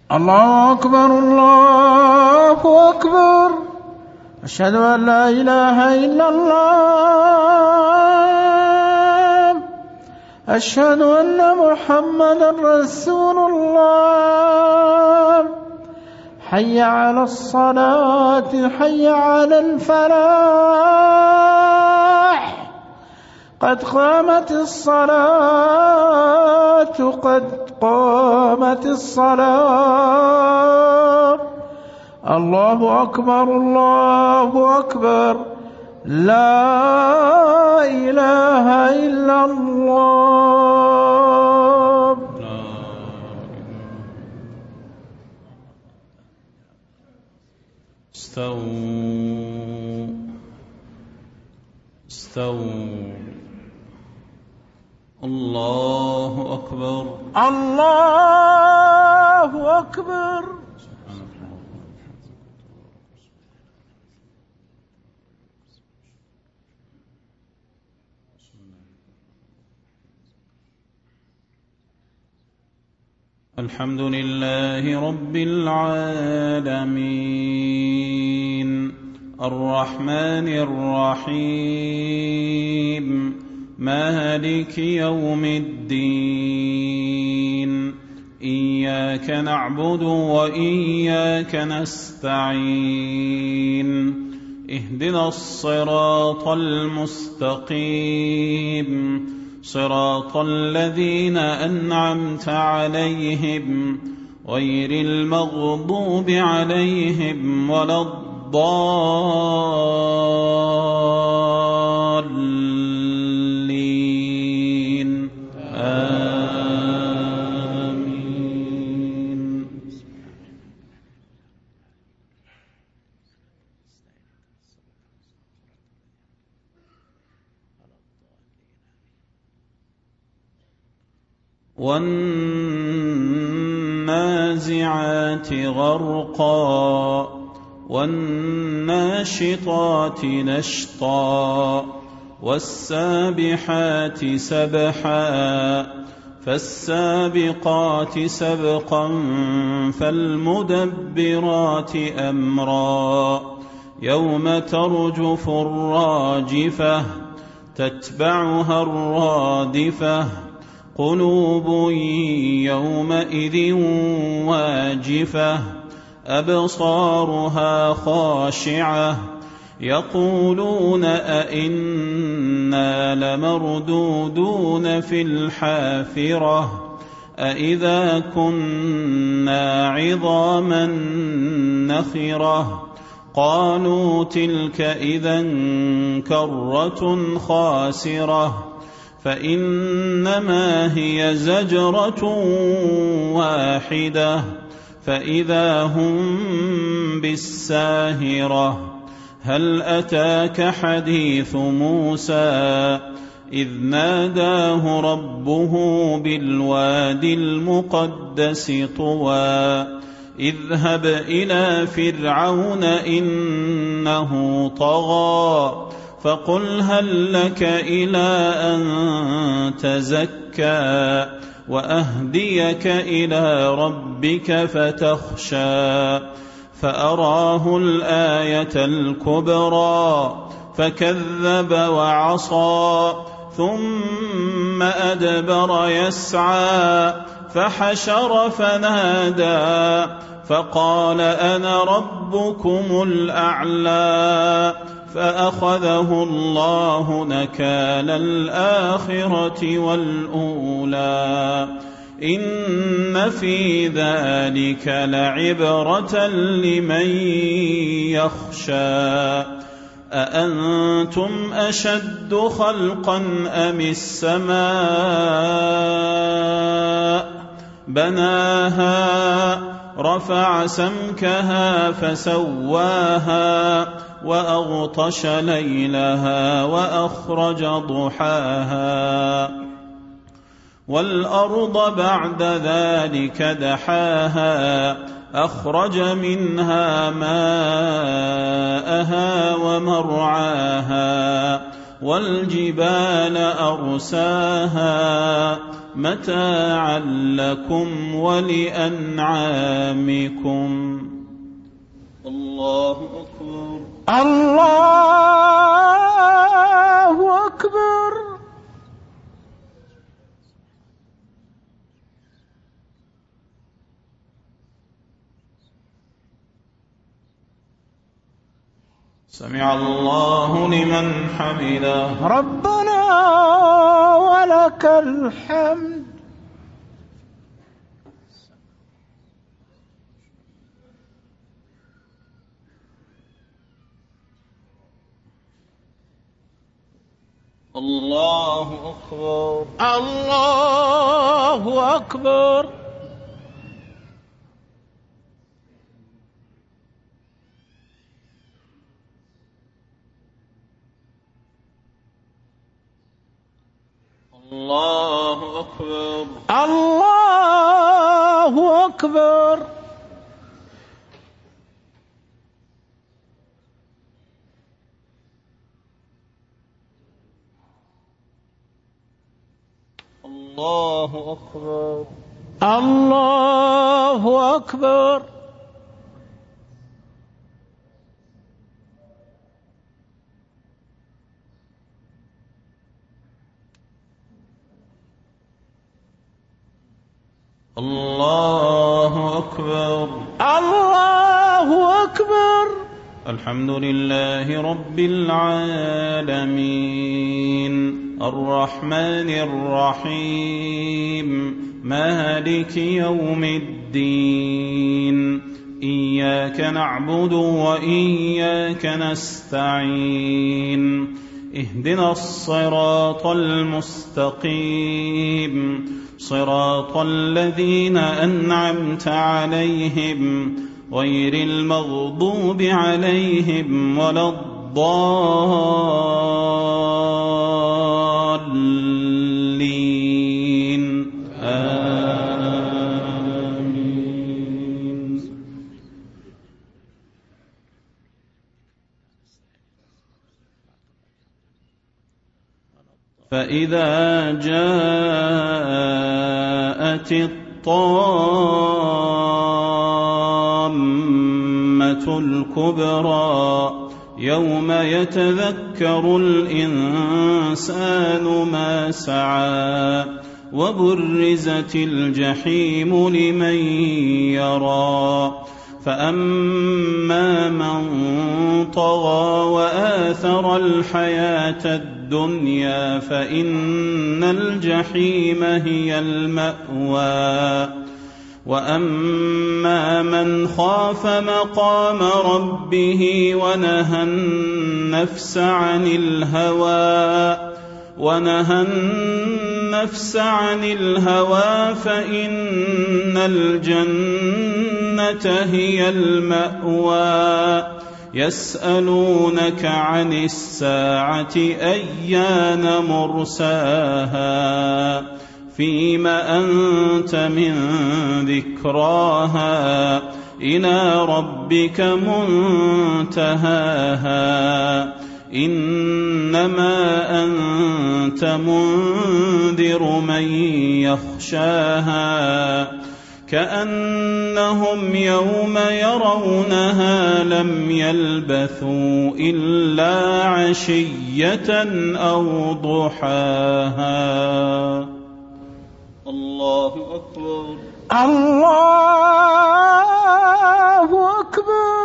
الله أكبر الله أكبر. أشهد أن لا إله إلا الله. أشهد أن محمدا رسول الله. حي على الصلاة حي على الفلاح. قد قامت الصلاة قد قامت الصلاة. الله أكبر الله أكبر. لا إله إلا الله. استووا. الله أكبر الله أكبر. الحمد لله رب العالمين الرحمن الرحيم مالك يوم الدين إياك نعبد وإياك نستعين اهدنا الصراط المستقيم صراط الذين أنعمت عليهم غير المغضوب عليهم ولا الضالين آمين. والنازعات غرقا والناشطات نشطا والسابحات سبحا فالسابقات سبقا فالمدبرات أمرا يوم ترجف الراجفة تتبعها الرادفة قلوب يومئذ واجفة أبصارها خاشعة يقولون أئنا لمردودون في الحافرة أئذا كنا عظاما نخرة قالوا تلك إذا كرة خاسرة فإنما هي زجرة واحدة فإذا هم بالساهرة هل أتاك حديث موسى إذ ناداه ربه بالوادي المقدس طوى اذهب إلى فرعون إنه طغى فقل هل لك إلى أن تزكى وأهديك إلى ربك فتخشى فأراه الآية الكبرى فكذب وعصى ثم أدبر يسعى فحشر فنادى فقال أنا ربكم الأعلى فأخذه الله نكال الآخرة والأولى إن في ذلك لعبرة لمن يخشى أأنتم أشد خلقا أم السماء بناها رفع سمكها فسواها وأغطش ليلها وأخرج ضحاها والأرض بعد ذلك دحاها أخرج منها ماءها ومرعاها والجبال أرساها متاعا لكم ولأنعامكم. الله أكبر. الله أكبر. سمع الله لمن حمده. ربنا ولك الحمد. الله أكبر. الله أكبر. الله أكبر. الله أكبر. الله أكبر. الله أكبر. الله أكبر. الله أكبر. الحمد لله رب العالمين الرحمن الرحيم مالك يوم الدين إياك نعبد وإياك نستعين اهدنا الصراط المستقيم صراط الذين أنعمت عليهم غير المغضوب عليهم ولا الضالين آمين. فإذا جاءت الطامة الكبرى يوم يتذكر الإنسان ما سعى وبرزت الجحيم لمن يرى فأما من طغى وآثر الحياة الدنيا فإن الجحيم هي المأوى وأما من خاف مقام ربه ونهى النفس عن الهوى فإن الجنة هي المأوى. يسألونك عن الساعة أيان مرساها فيم أنت من ذكراها إلى ربك منتهاها إنما أنت منذر من يخشاها كأنهم يوم يرونها لم يلبثوا إلا عشية أو ضحاها. الله أكبر. الله أكبر.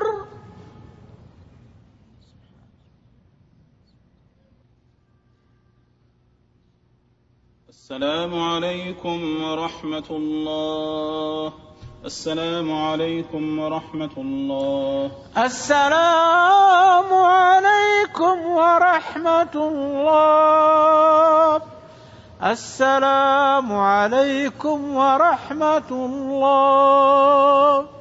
السلام عليكم ورحمة الله. السلام عليكم ورحمة الله. السلام عليكم ورحمة الله. السلام عليكم ورحمة الله.